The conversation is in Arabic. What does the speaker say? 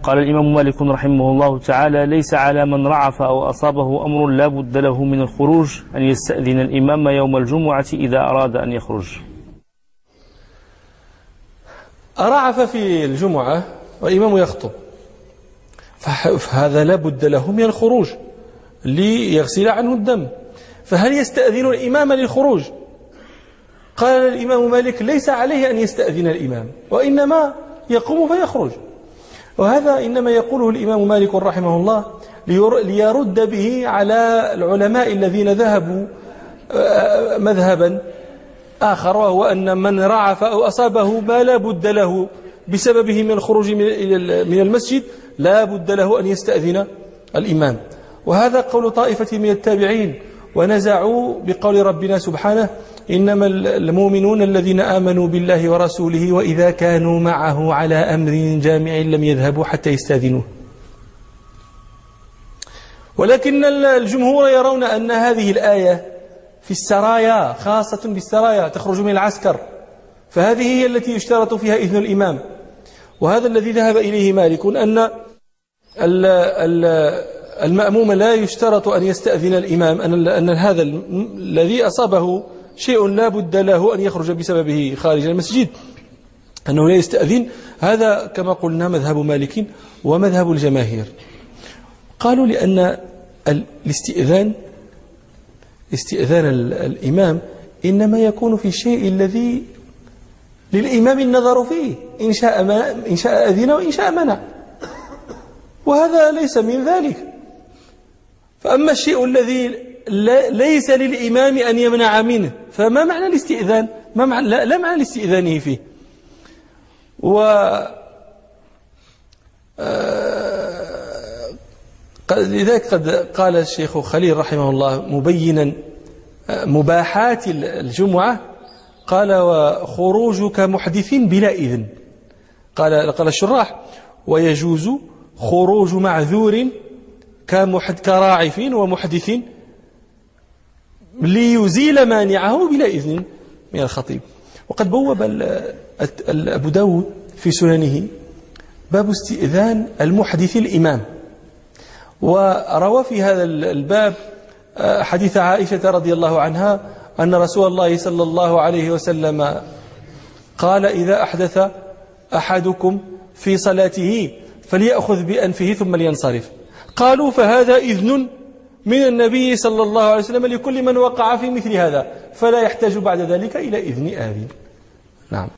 قال الإمام مالك رحمه الله تعالى: ليس على من رعف أو أصابه أمر لا بد له من الخروج أن يستأذن الإمام يوم الجمعة إذا أراد أن يخرج. رعف في الجمعة والإمام يخطب، فهذا لا بد له من الخروج ليغسل عنه الدم، فهل يستأذن الإمام للخروج؟ قال الإمام مالك: ليس عليه أن يستأذن الإمام، وإنما يقوم فيخرج. وهذا إنما يقوله الإمام مالك رحمه الله ليرد به على العلماء الذين ذهبوا مذهبا آخر، وهو أن من رعف أو أصابه ما لا بد له بسببه من الخروج من المسجد لا بد له أن يستأذن الإمام. وهذا قول طائفة من التابعين، ونزعوا بقول ربنا سبحانه: إنما المؤمنون الذين آمنوا بالله ورسوله وإذا كانوا معه على أمر جامع لم يذهبوا حتى يستأذنوه. ولكن الجمهور يرون أن هذه الآية في السرايا، خاصة بالسرايا تخرج من العسكر، فهذه هي التي يشترط فيها إذن الإمام. وهذا الذي ذهب إليه مالك، أن المأموم لا يشترط أن يستأذن الإمام، أن هذا الذي أصابه شيء لا بد له أن يخرج بسببه خارج المسجد أنه لا يستأذن. هذا كما قلنا مذهب مالك ومذهب الجماهير. قالوا لأن استئذان الإمام إنما يكون في الشيء الذي للإمام النظر فيه، إن شاء أذن وإن شاء منع، وهذا ليس من ذلك. فأما الشيء الذي ليس للإمام أن يمنع منه فما معنى الاستئذان؟ لا معنى لاستئذانه فيه. لذلك قد قال الشيخ خليل رحمه الله مبينا مباحات الجمعة، قال: وخروجك محدث بلا إذن. قال الشراح: ويجوز خروج معذور كراعف ومحدث ليزيل مانعه بلا إذن من الخطيب. وقد بوب أبو داود في سننه باب استئذان المحدث الإمام، وروى في هذا الباب حديث عائشة رضي الله عنها أن رسول الله صلى الله عليه وسلم قال: إذا أحدث أحدكم في صلاته فليأخذ بأنفه ثم لينصرف. قالوا: فهذا إذن من النبي صلى الله عليه وسلم لكل من وقع في مثل هذا، فلا يحتاج بعد ذلك إلى إذن آذن. نعم.